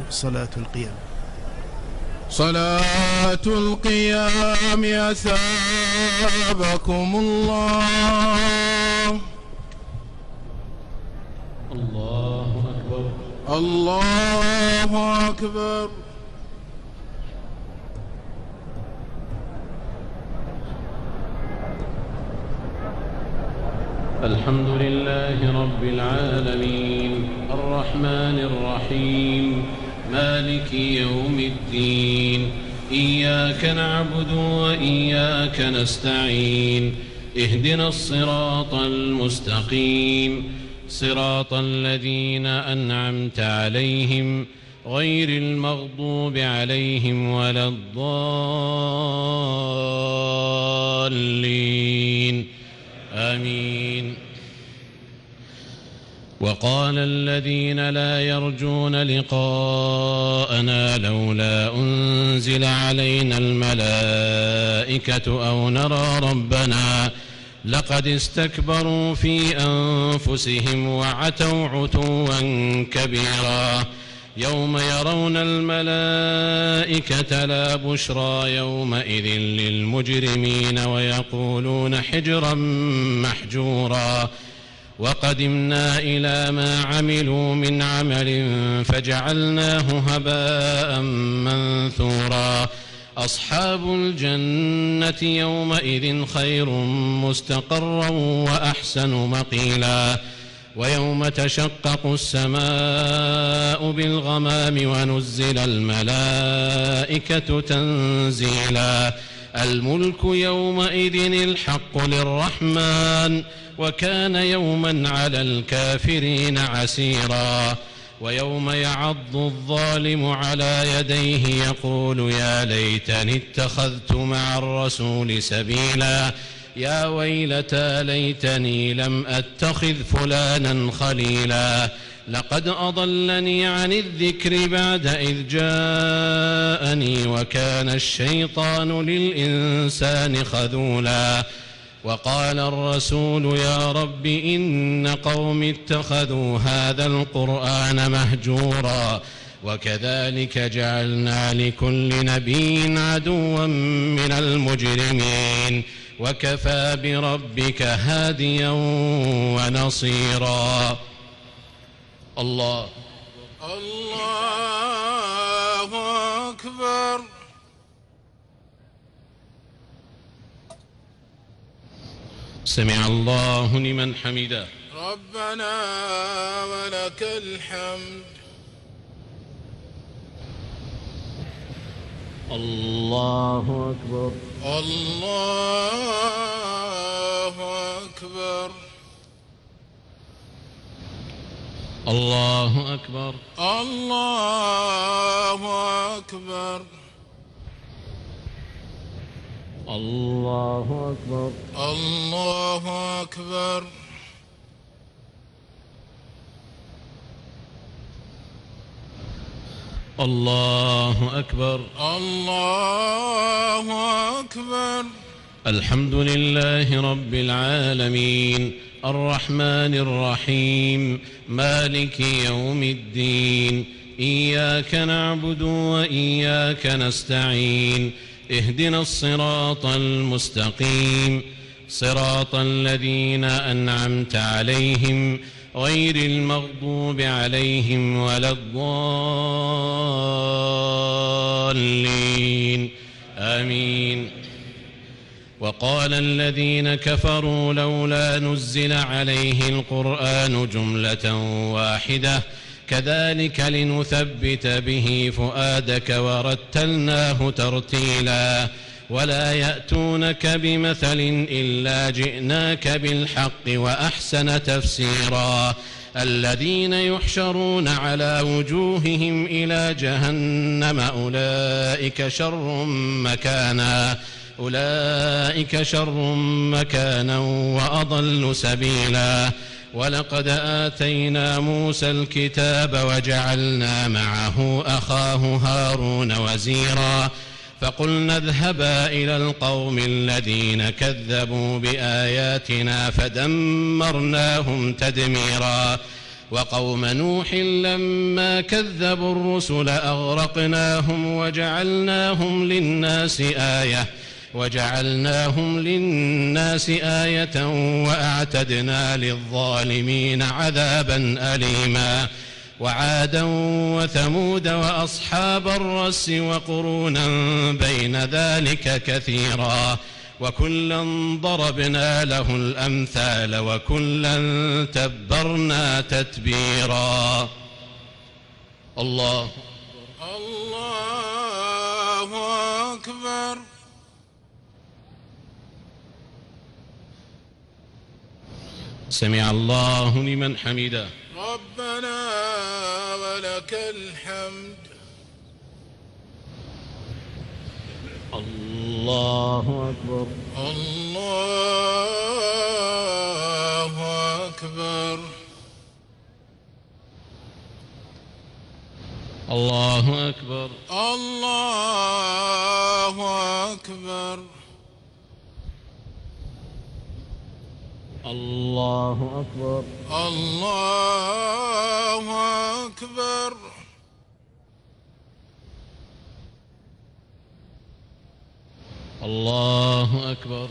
صلاة القيام. صلاة القيام أثابكم الله. الله أكبر. الله أكبر. الحمد لله رب العالمين الرحمن الرحيم مالك يوم الدين إياك نعبد وإياك نستعين اهدنا الصراط المستقيم صراط الذين أنعمت عليهم غير المغضوب عليهم ولا الضالين آمين. وقال الذين لا يرجون لقاءنا لولا أنزل علينا الملائكة أو نرى ربنا لقد استكبروا في أنفسهم وعتوا عتوا كبيرا يوم يرون الملائكة لا بشرى يومئذ للمجرمين ويقولون حجرا محجورا وقدمنا إلى ما عملوا من عمل فجعلناه هباء منثورا أصحاب الجنة يومئذ خير مستقرا وأحسن مقيلا ويوم تشقق السماء بالغمام ونزل الملائكة تنزيلا الملك يومئذ الحق للرحمن وكان يوما على الكافرين عسيرا ويوم يعض الظالم على يديه يقول يا ليتني اتخذت مع الرسول سبيلا يا ويلتى ليتني لم أتخذ فلانا خليلا لقد أضلني عن الذكر بعد إذ جاءني وكان الشيطان للإنسان خذولا وقال الرسول يا رب إن قوم اتخذوا هذا القرآن مهجورا وكذلك جعلنا لكل نبي عدوا من المجرمين وكفى بربك هاديا ونصيرا. الله أكبر. سمع الله لمن حمده. ربنا ولك الحمد. الله أكبر. الله أكبر. الله أكبر. الله أكبر. الله أكبر. الله أكبر. الله أكبر. الله أكبر. الحمد لله رب العالمين الرحمن الرحيم مالك يوم الدين إياك نعبد وإياك نستعين اهدنا الصراط المستقيم صراط الذين أنعمت عليهم غير المغضوب عليهم ولا الضالين آمين. وقال الذين كفروا لولا نزل عليه القرآن جملة واحدة كذلك لنثبت به فؤادك ورتلناه ترتيلا ولا يأتونك بمثل إلا جئناك بالحق وأحسن تفسيرا الذين يحشرون على وجوههم إلى جهنم أولئك شر مكانا وأضل سبيلا ولقد آتينا موسى الكتاب وجعلنا معه أخاه هارون وزيرا فقلنا اذهبا إلى القوم الذين كذبوا بآياتنا فدمرناهم تدميرا وقوم نوح لما كذبوا الرسل أغرقناهم وجعلناهم للناس آية وأعتدنا للظالمين عذابا أليما وعادا وثمود وأصحاب الرس وقرونا بين ذلك كثيرا وكلا ضربنا له الأمثال وكلا تبرنا تتبيرا. الله أكبر. سمع الله لمن حمده. ربنا ولك الحمد. الله أكبر. الله أكبر. الله أكبر. الله أكبر. الله أكبر. الله أكبر. الله أكبر.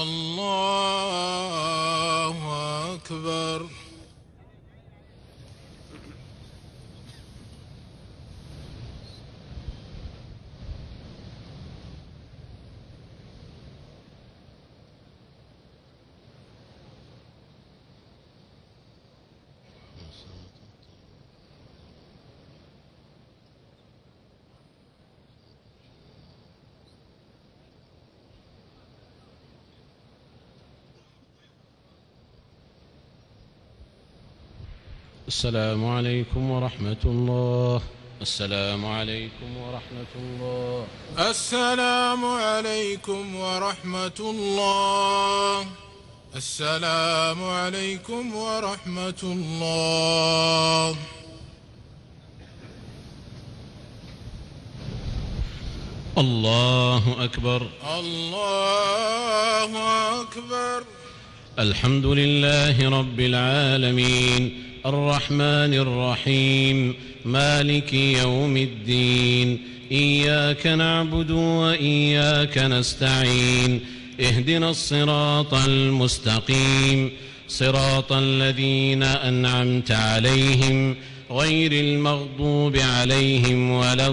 الله أكبر. السلام عليكم ورحمة الله. السلام عليكم ورحمة الله. السلام عليكم ورحمة الله. السلام عليكم ورحمة الله. الله أكبر. الله أكبر. الحمد لله رب العالمين الرحمن الرحيم مالك يوم الدين إياك نعبد وإياك نستعين اهدنا الصراط المستقيم صراط الذين أنعمت عليهم غير المغضوب عليهم ولا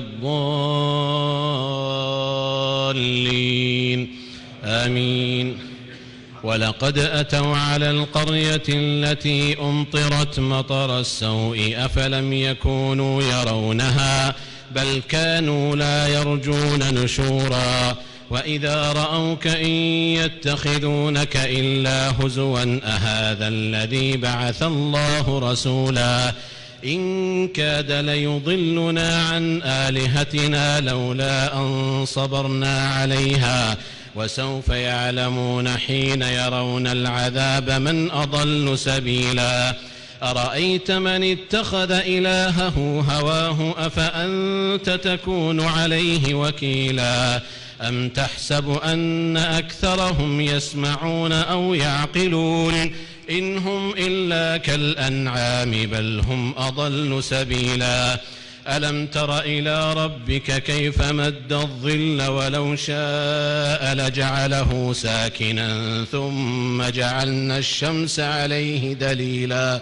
الضالين آمين. ولقد أتوا على القرية التي أمطرت مطر السوء أفلم يكونوا يرونها بل كانوا لا يرجون نشورا وإذا رأوك إن يتخذونك إلا هزوا أهذا الذي بعث الله رسولا إن كاد ليضلنا عن آلهتنا لولا أن صبرنا عليها وسوف يعلمون حين يرون العذاب من أضل سبيلا. أرأيت من اتخذ إلهه هواه أفأنت تكون عليه وكيلا أم تحسب أن أكثرهم يسمعون أو يعقلون إن هم إلا كالأنعام بل هم أضل سبيلا. ألم تر إلى ربك كيف مد الظل ولو شاء لجعله ساكنا ثم جعلنا الشمس عليه دليلا.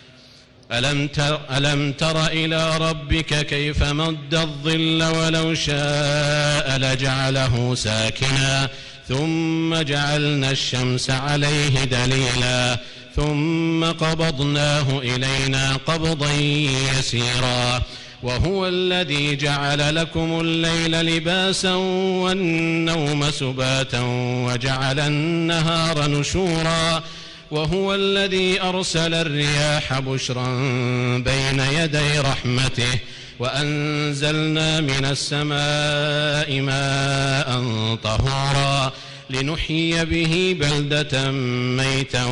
ألم تر إلى ربك كيف مد الظل ولو شاء لجعله ساكنا ثم جعلنا الشمس عليه دليلا ثم قبضناه إلينا قبضا يسيرا. وهو الذي جعل لكم الليل لباسا والنوم سباتا وجعل النهار نشورا وهو الذي أرسل الرياح بشرا بين يدي رحمته وأنزلنا من السماء ماء طهورا لنحيي به بلدة ميتا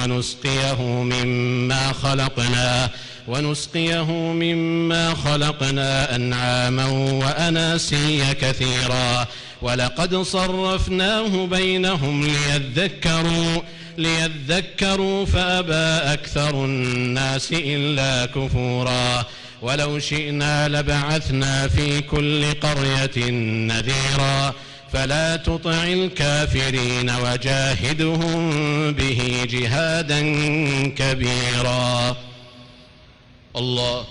ونسقيه مما خلقنا أنعاما وأناسيا كثيرا ولقد صرفناه بينهم ليذكروا ليذكروا فأبى أكثر الناس إلا كفورا ولو شئنا لبعثنا في كل قرية نذيرا فلا تطع الكافرين وجاهدهم به جهادا كبيرا. الله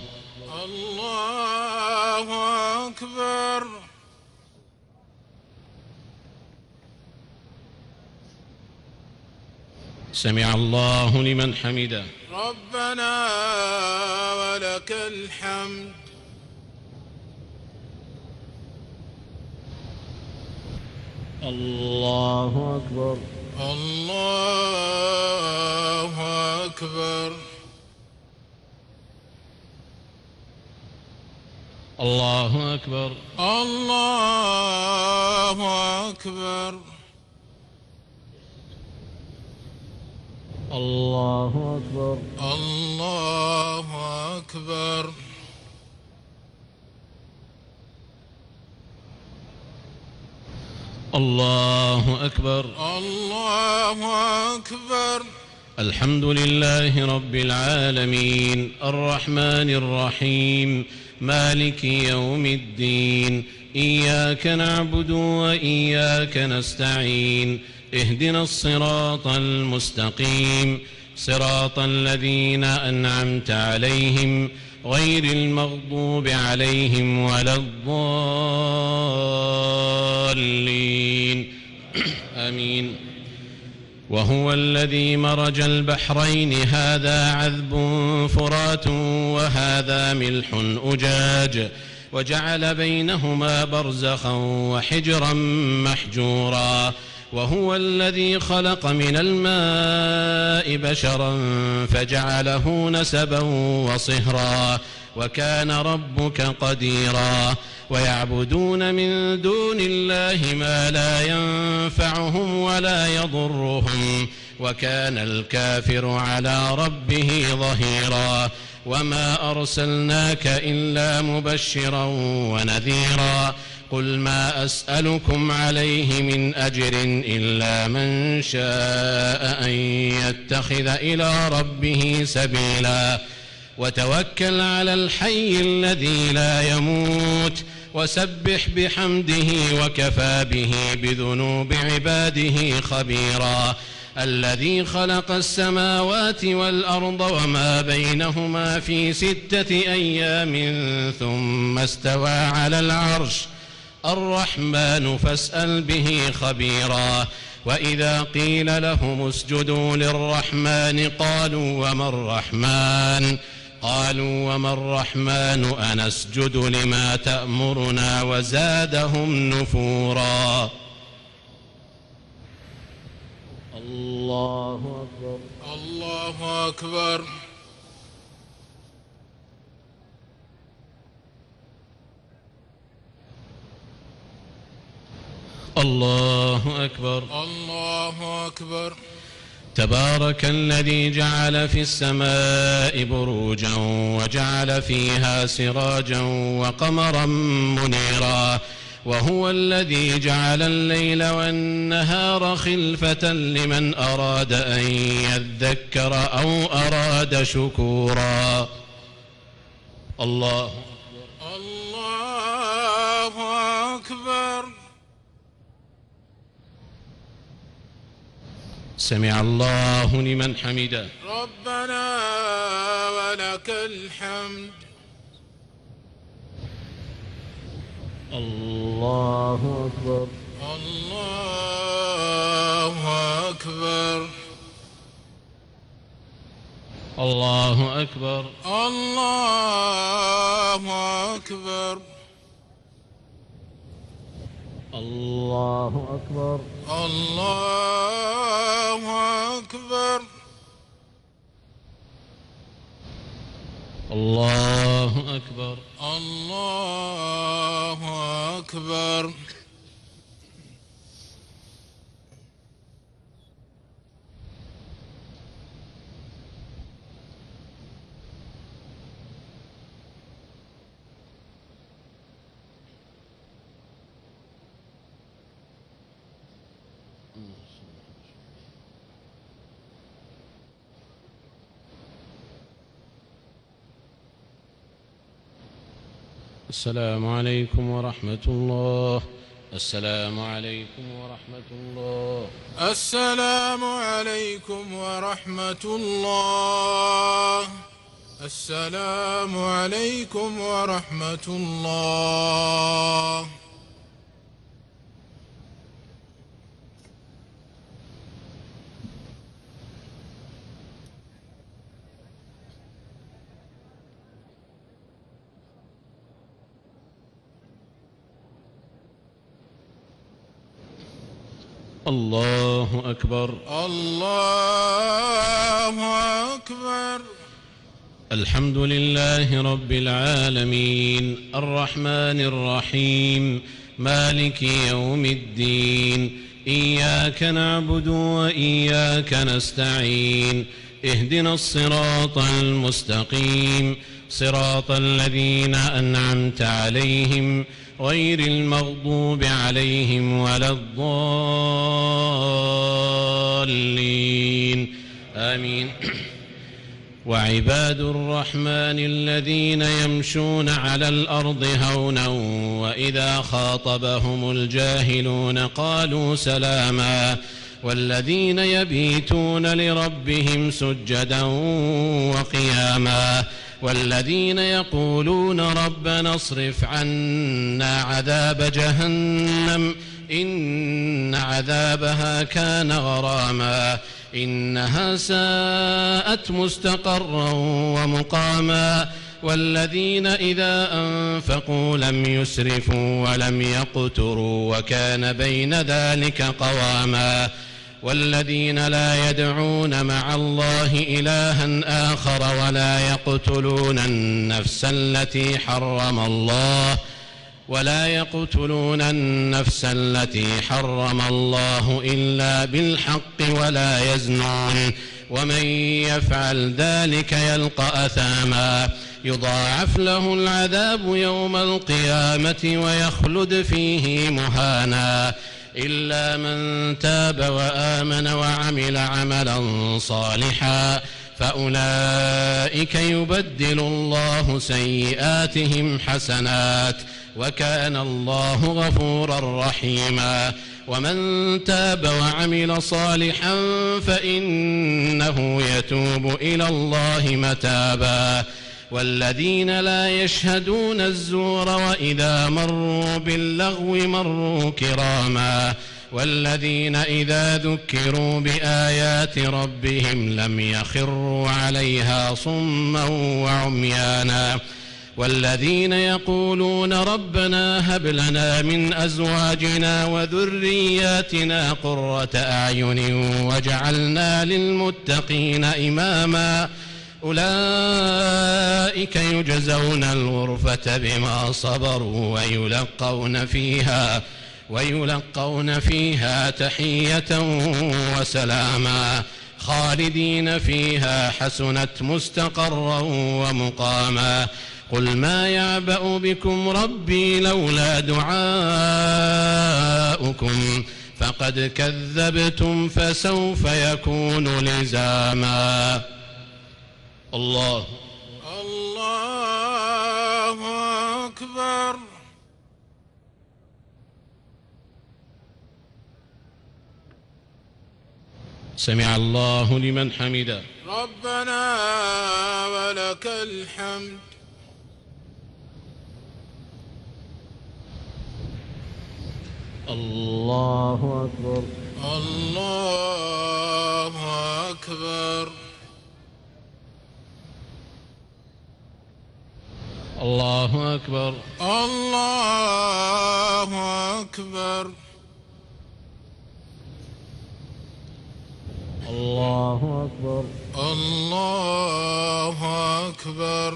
أكبر. سمع الله لمن حمده. ربنا ولك الحمد. الله أكبر. الله أكبر. الله أكبر. الله أكبر. الله أكبر. الله أكبر. الله أكبر. الله أكبر. الحمد لله رب العالمين الرحمن الرحيم مالك يوم الدين إياك نعبد وإياك نستعين اهدنا الصراط المستقيم صراط الذين أنعمت عليهم غير المغضوب عليهم ولا الضالين آمين. وهو الذي مرج البحرين هذا عذب فرات وهذا ملح أجاج وجعل بينهما برزخا وحجرا محجورا وهو الذي خلق من الماء بشرا فجعله نسبا وصهرا وكان ربك قديرا ويعبدون من دون الله ما لا ينفعهم ولا يضرهم وكان الكافر على ربه ظهيرا وما أرسلناك إلا مبشرا ونذيرا قل ما أسألكم عليه من أجر إلا من شاء أن يتخذ إلى ربه سبيلا وتوكل على الحي الذي لا يموت وسبح بحمده وكفى به بذنوب عباده خبيرا الذي خلق السماوات والأرض وما بينهما في 6 أيام ثم استوى على العرش الرحمن فاسأل به خبيرا وإذا قيل لهم اسجدوا للرحمن قالوا وما الرحمن أنسجد لما تأمرنا وزادهم نفورا. الله أكبر. الله أكبر. الله أكبر. الله أكبر. تبارك الذي جعل في السماء بروجا وجعل فيها سراجا وقمرا منيرا وهو الذي جعل الليل والنهار خلفة لمن أراد أن يذكر أو أراد شكورا. الله أكبر. الله أكبر. سمع الله لمن حمده. ربنا ولك الحمد. الله أكبر. الله أكبر. الله أكبر. الله أكبر. الله أكبر. الله أكبر. الله أكبر. الله أكبر. السلام عليكم ورحمة الله. السلام عليكم ورحمة الله. السلام عليكم ورحمة الله. السلام عليكم ورحمة الله. الله أكبر. الله أكبر. الحمد لله رب العالمين الرحمن الرحيم مالك يوم الدين إياك نعبد وإياك نستعين اهدنا الصراط المستقيم صراط الذين أنعمت عليهم غير المغضوب عليهم ولا الضالين آمين. وعباد الرحمن الذين يمشون على الأرض هونا وإذا خاطبهم الجاهلون قالوا سلاما والذين يبيتون لربهم سجدا وقياما والذين يقولون ربنا اصرف عنا عذاب جهنم إن عذابها كان غراما إنها ساءت مستقرا ومقاما والذين إذا أنفقوا لم يسرفوا ولم يقتروا وكان بين ذلك قواما والذين لا يدعون مع الله إلها آخر ولا يقتلون النفس التي حرم الله إلا بالحق ولا يزنون ومن يفعل ذلك يلقى أثاما يضاعف له العذاب يوم القيامة ويخلد فيه مهانا إلا من تاب وآمن وعمل عملا صالحا فأولئك يبدل الله سيئاتهم حسنات وكان الله غفورا رحيما ومن تاب وعمل صالحا فإنه يتوب إلى الله متابا والذين لا يشهدون الزور وإذا مروا باللغو مروا كراما والذين إذا ذكروا بآيات ربهم لم يخروا عليها صما وعميانا والذين يقولون ربنا هب لنا من أزواجنا وذرياتنا قرة أعين واجعلنا للمتقين إماما أولئك يجزون الغرفة بما صبروا ويلقون فيها تحية وسلاما خالدين فيها حسنت مستقرا ومقاما قل ما يعبأ بكم ربي لولا دعاؤكم فقد كذبتم فسوف يكون لزاما. الله أكبر. سمع الله لمن حمده. ربنا ولك الحمد. الله أكبر. الله أكبر. الله أكبر. الله أكبر. الله أكبر. الله أكبر.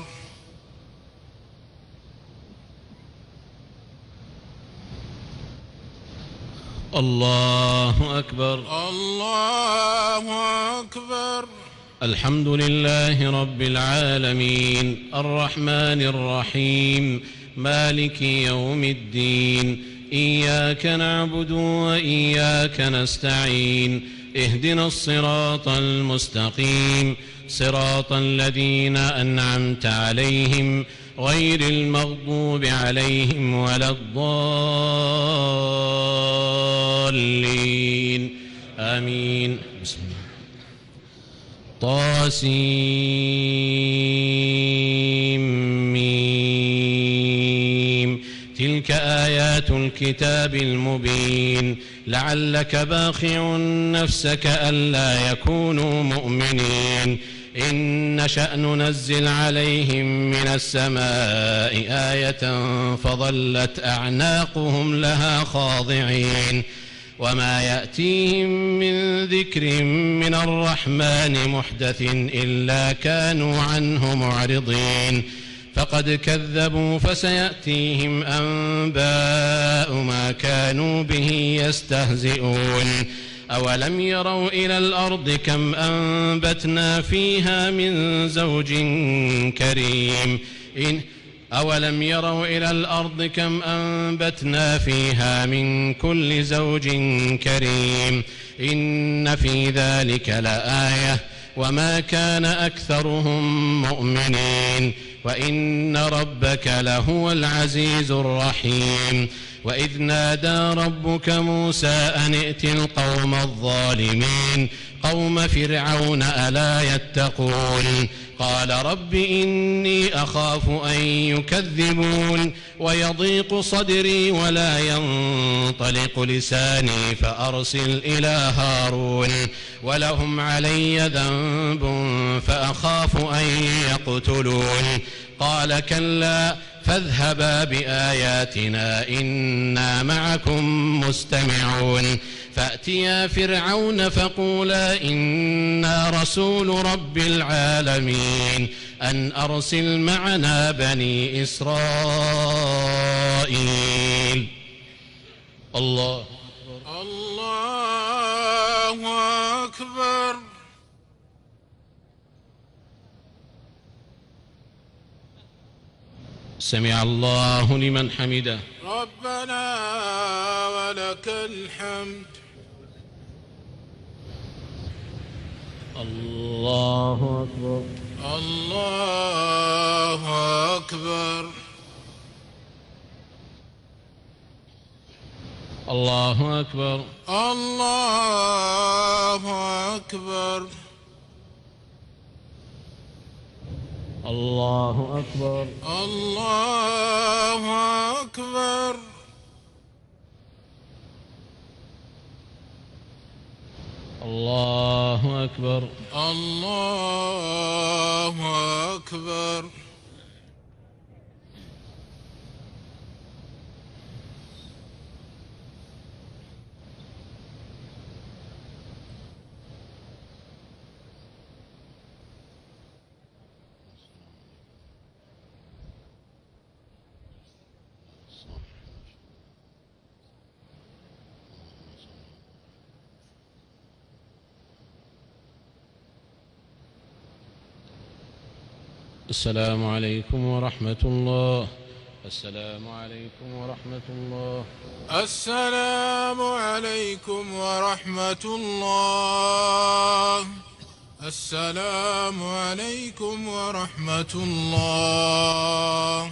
الله أكبر. الله أكبر. الحمد لله رب العالمين الرحمن الرحيم مالك يوم الدين إياك نعبد وإياك نستعين اهدنا الصراط المستقيم صراط الذين أنعمت عليهم غير المغضوب عليهم ولا الضالين آمين. بسم الله. طاسيم تلك آيات الكتاب المبين لعلك باخع نفسك ألا يكونوا مؤمنين إن نشأ ننزل عليهم من السماء آية فظلت أعناقهم لها خاضعين وما يأتيهم من ذكر من الرحمن محدث إلا كانوا عنه معرضين فقد كذبوا فسيأتيهم أنباء ما كانوا به يستهزئون أولم يروا إلى الأرض كم أنبتنا فيها من زوج كريم أولم يروا إلى الأرض كم أنبتنا فيها من كل زوج كريم إن في ذلك لآية وما كان أكثرهم مؤمنين وإن ربك لهو العزيز الرحيم وإذ نادى ربك موسى أن ائت القوم الظالمين قوم فرعون ألا يتقون قال رب إني أخاف أن يكذبون ويضيق صدري ولا ينطلق لساني فأرسل إلى هارون ولهم علي ذنب فأخاف أن يقتلون قال كلا فاذهبا بآياتنا إنا معكم مستمعون فأتيا فرعون فقولا إنا رسول رب العالمين أن أرسل معنا بني إسرائيل. الله أكبر. سمع الله لمن حمده. ربنا ولك الحمد. الله أكبر. الله أكبر. الله أكبر. الله أكبر. الله أكبر. الله أكبر. الله أكبر. الله أكبر. السلام عليكم ورحمة الله. السلام عليكم ورحمة الله. السلام عليكم ورحمة الله. السلام عليكم ورحمة الله.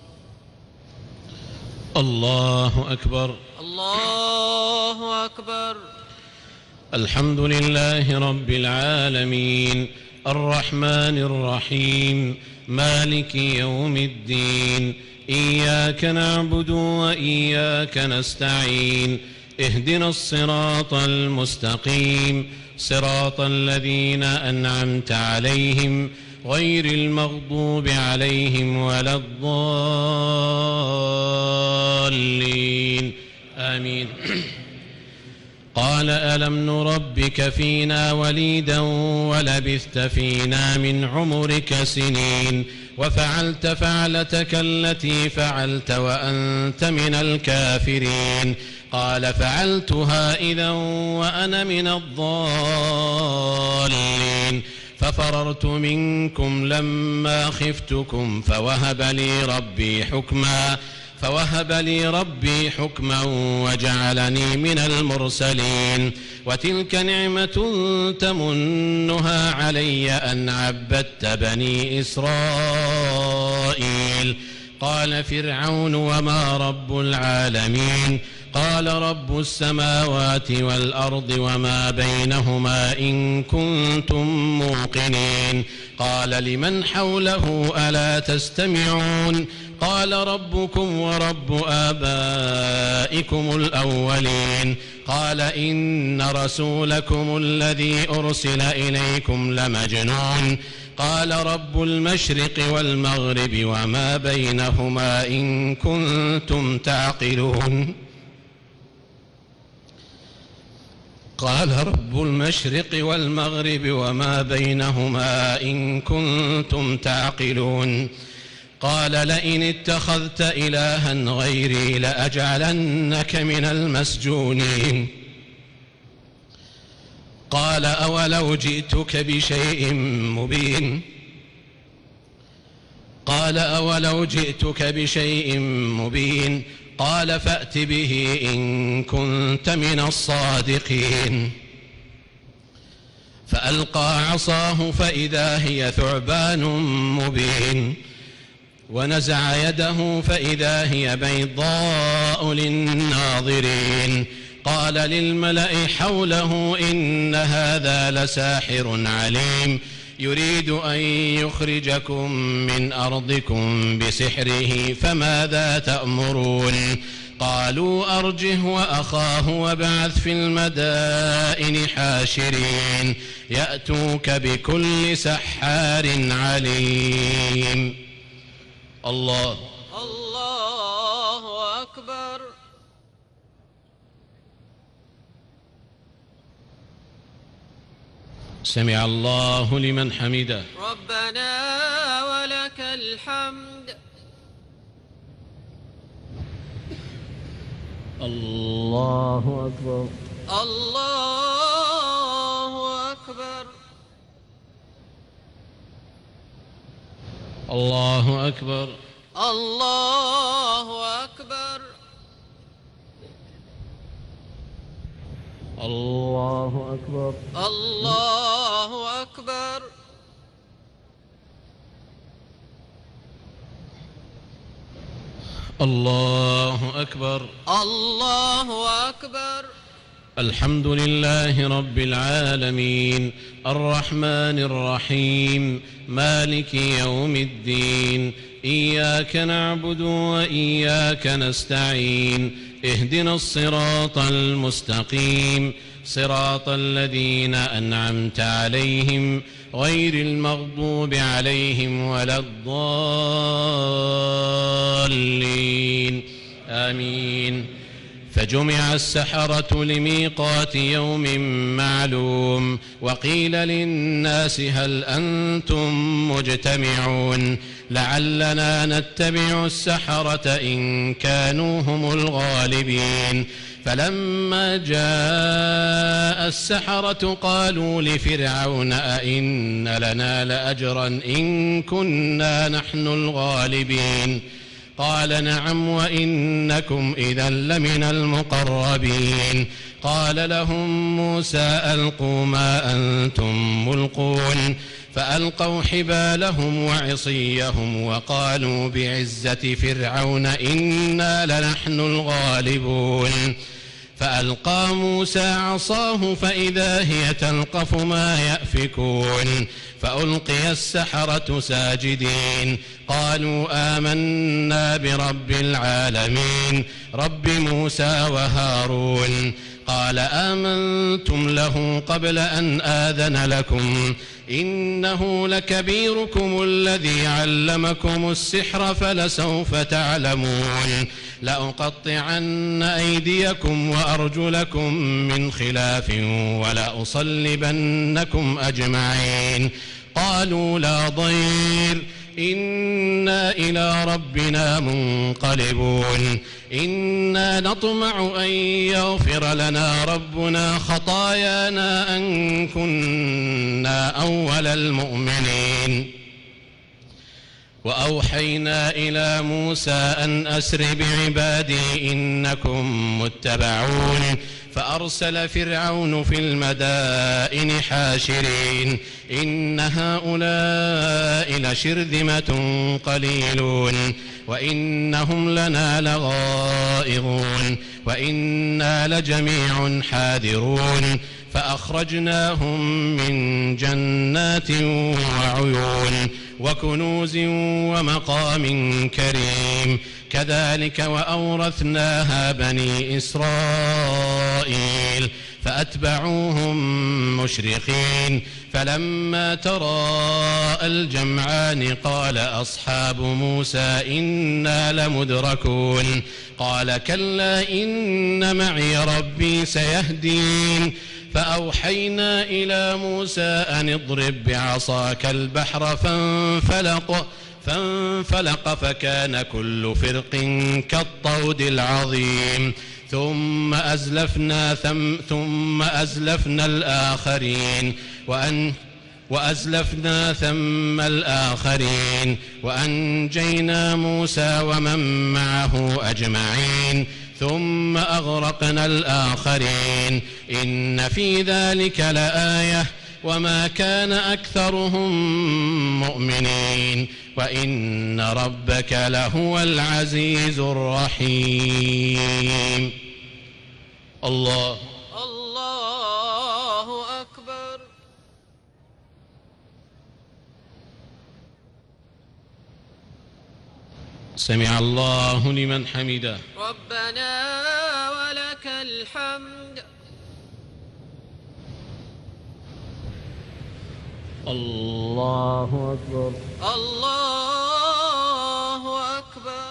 الله أكبر. الله أكبر. الحمد لله رب العالمين الرحمن الرحيم مالك يوم الدين إياك نعبد وإياك نستعين اهدنا الصراط المستقيم صراط الذين أنعمت عليهم غير المغضوب عليهم ولا الضالين آمين. قال ألم نربك فينا وليدا ولبثت فينا من عمرك سنين وفعلت فعلتك التي فعلت وأنت من الكافرين قال فعلتها إذا وأنا من الضالين ففررت منكم لما خفتكم فوهب لي ربي حكما وجعلني من المرسلين وتلك نعمة تمنها علي أن عبدت بني إسرائيل الخليل. قال فرعون وما رب العالمين؟ قال رب السماوات والأرض وما بينهما إن كنتم موقنين. قال لمن حوله ألا تستمعون؟ قال ربكم ورب آبائكم الأولين. قال إن رسولكم الذي أرسل إليكم لمجنون. قال رب المشرق والمغرب وما بينهما إن كنتم تعقلون. قال رب المشرق والمغرب وما بينهما إن كنتم تعقلون. قال لئن اتخذت إلها غيري لأجعلنك من المسجونين. قال أولو جئتك بشيء مبين؟ قال أولو جئتك بشيء مبين؟ قال فأت به إن كنت من الصادقين. فألقى عصاه فإذا هي ثعبان مبين، ونزع يده فإذا هي بيضاء للناظرين. قال للملأ حوله إن هذا لساحر عليم يريد أن يخرجكم من أرضكم بسحره فماذا تأمرون؟ قالوا أرجه وأخاه وابعث في المدائن حاشرين يأتوك بكل سحار عليم. الله أكبر. سمع الله لمن حمده. ربنا ولك الحمد. الله أكبر. الله أكبر. الله أكبر. الله أكبر. الله أكبر. الله أكبر. الله أكبر. الله أكبر. الحمد لله رب العالمين الرحمن الرحيم مالك يوم الدين إياك نعبد وإياك نستعين اهدنا الصراط المستقيم صراط الذين أنعمت عليهم غير المغضوب عليهم ولا الضالين آمين. فجمع السحرة لميقات يوم معلوم وقيل للناس هل أنتم مجتمعون لعلنا نتبع السحرة إن كانوا هم الغالبين. فلما جاء السحرة قالوا لفرعون أئن لنا لأجرا إن كنا نحن الغالبين. قال نعم وإنكم إذا لمن المقربين. قال لهم موسى ألقوا ما أنتم ملقون فألقوا حبالهم وعصيهم وقالوا بعزة فرعون إنا لنحن الغالبون. فألقى موسى عصاه فإذا هي تلقف ما يأفكون فألقي السحرة ساجدين قالوا آمنا برب العالمين رب موسى وهارون. قال آمنتم له قبل أن آذن لكم إنه لكبيركم الذي علمكم السحر فلسوف تعلمون لأقطعن أيديكم وأرجلكم من خلاف ولأصلبنكم أجمعين. قالوا لا ضير إنا إلى ربنا منقلبون إنا نطمع أن يغفر لنا ربنا خطايانا أن كنا أول المؤمنين. وأوحينا إلى موسى أن أسر بعبادي إنكم متبعون فأرسل فرعون في المدائن حاشرين إن هؤلاء لشرذمة قليلون وإنهم لنا لغائظون وإنا لجميع حاذرون فأخرجناهم من جنات وعيون وكنوز ومقام كريم كذلك وأورثناها بني إسرائيل فأتبعوهم مشرقين فلما تراءى الجمعان قال أصحاب موسى إنا لمدركون قال كلا إن معي ربي سيهدين فأوحينا إلى موسى أن اضرب بعصاك البحر فانفلق فكان كل فرق كالطود العظيم ثم أزلفنا الآخرين وأزلفنا ثم الآخرين وأنجينا موسى ومن معه أجمعين ثم أغرقنا الآخرين إن في ذلك لآية وما كان أكثرهم مؤمنين وإن ربك لهو العزيز الرحيم. الله أكبر. سمع الله لمن حمده. ربنا ولك الحمد. الله أكبر. الله أكبر.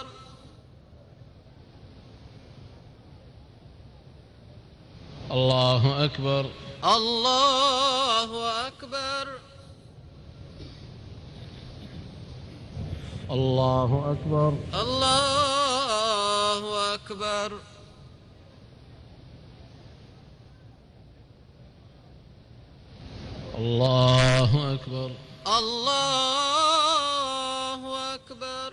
الله أكبر. الله أكبر. الله أكبر. الله أكبر. الله أكبر. الله أكبر.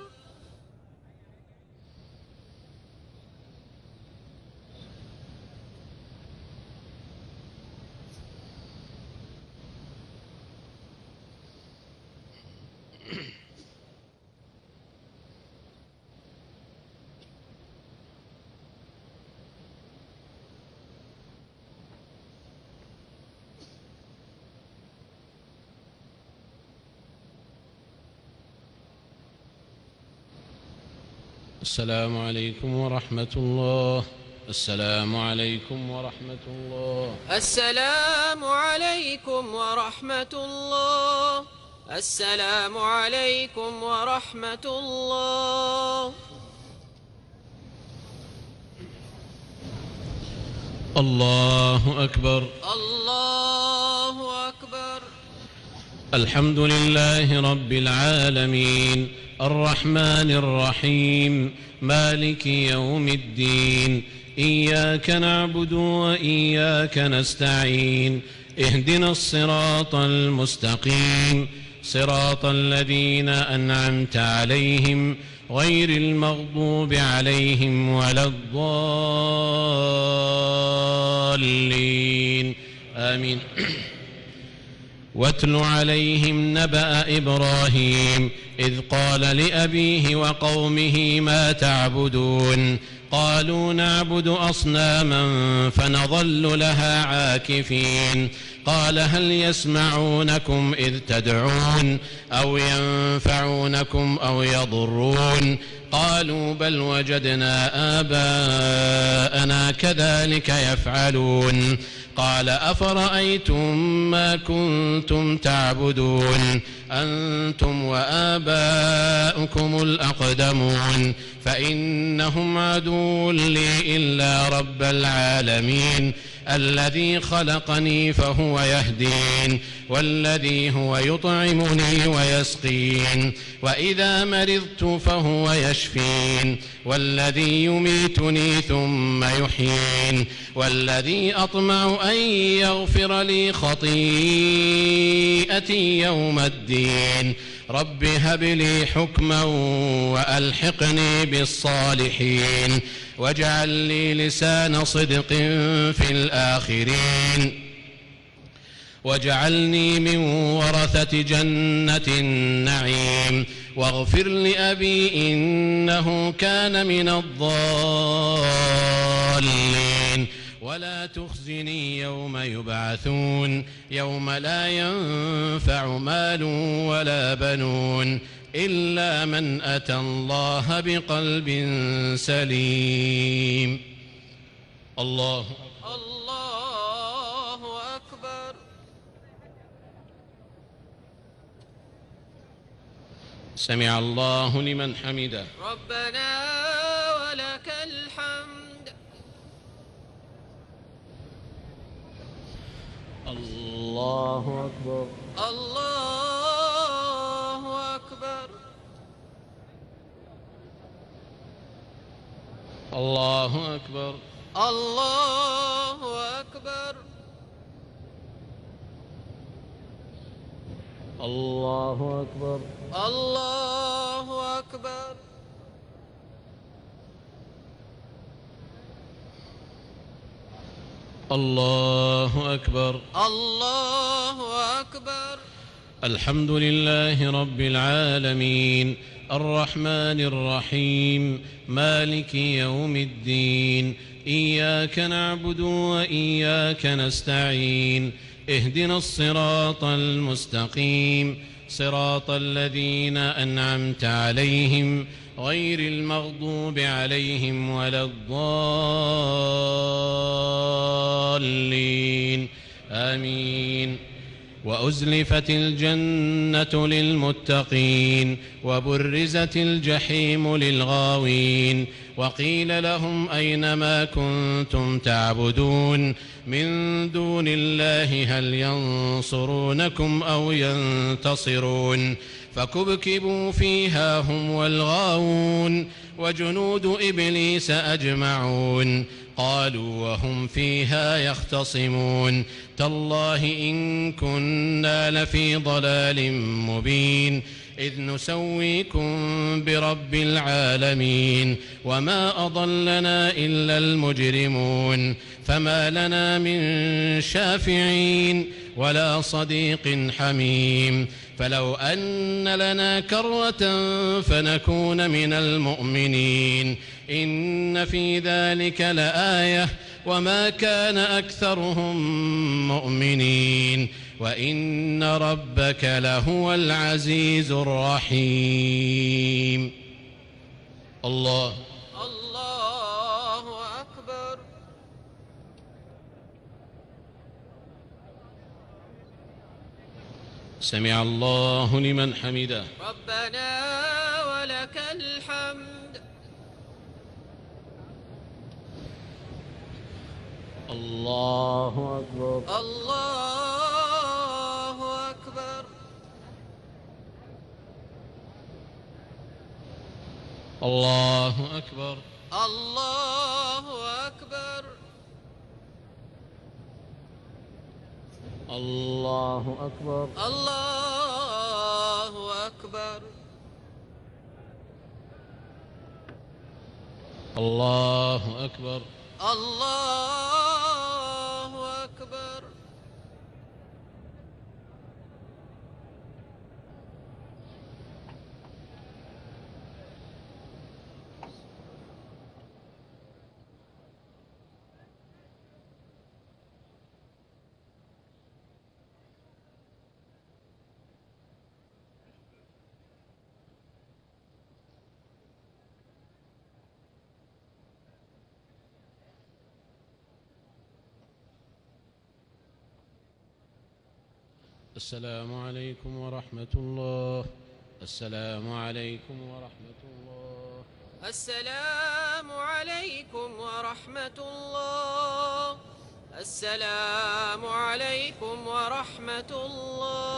السلام عليكم ورحمة الله. السلام عليكم ورحمة الله. السلام عليكم ورحمة الله. السلام عليكم ورحمة الله. الله أكبر. الله أكبر. الحمد لله رب العالمين الرحمن الرحيم مالك يوم الدين إياك نعبد وإياك نستعين اهدنا الصراط المستقيم صراط الذين أنعمت عليهم غير المغضوب عليهم ولا الضالين آمين. واتل عليهم نبأ إبراهيم إذ قال لأبيه وقومه ما تعبدون قالوا نعبد أصناما فنظل لها عاكفين قال هل يسمعونكم إذ تدعون أو ينفعونكم أو يضرون قالوا بل وجدنا آباءنا كذلك يفعلون قال أفرأيتم ما كنتم تعبدون أنتم وآباؤكم الأقدمون فإنهم عدو لي إلا رب العالمين الذي خلقني فهو يهدين والذي هو يطعمني ويسقين وإذا مرضت فهو يشفين والذي يميتني ثم يحيين والذي أطمع أن يغفر لي خطيئتي يوم الدين رب هب لي حكما وألحقني بالصالحين واجعل لي لسان صدق في الآخرين واجعلني من ورثة جنة النعيم واغفر لأبي إنه كان من الضالين ولا تخزني يوم يبعثون يوم لا ينفع مال ولا بنون إلا من أتى الله بقلب سليم. الله أكبر. سمع الله لمن حمده. ربنا ولك الحمد. الله أكبر. الله أكبر. الله أكبر. الله أكبر. الله أكبر. الله أكبر. الله أكبر. الله أكبر. الحمد لله رب العالمين الرحمن الرحيم مالك يوم الدين إياك نعبد وإياك نستعين اهدنا الصراط المستقيم صراط الذين أنعمت عليهم غير المغضوب عليهم ولا الضالين آمين. وأزلفت الجنة للمتقين وبرزت الجحيم للغاوين وقيل لهم أين ما كنتم تعبدون من دون الله هل ينصرونكم أو ينتصرون فكبكبوا فيها هم والغاوون وجنود إبليس أجمعون قالوا وهم فيها يختصمون تالله إن كنا لفي ضلال مبين إذ نسويكم برب العالمين وما أضلنا إلا المجرمون فما لنا من شافعين ولا صديق حميم فلو أن لنا كرة فنكون من المؤمنين إن في ذلك لآية وما كان أكثرهم مؤمنين وإن ربك لهو العزيز الرحيم. الله أكبر. سمع الله لمن حمده. ربنا ولك الحمد. الله أكبر. الله أكبر. الله أكبر. الله أكبر. الله أكبر. الله أكبر. الله أكبر. الله أكبر. السلام عليكم ورحمة الله. السلام عليكم ورحمة الله. السلام عليكم ورحمة الله. السلام عليكم ورحمة الله.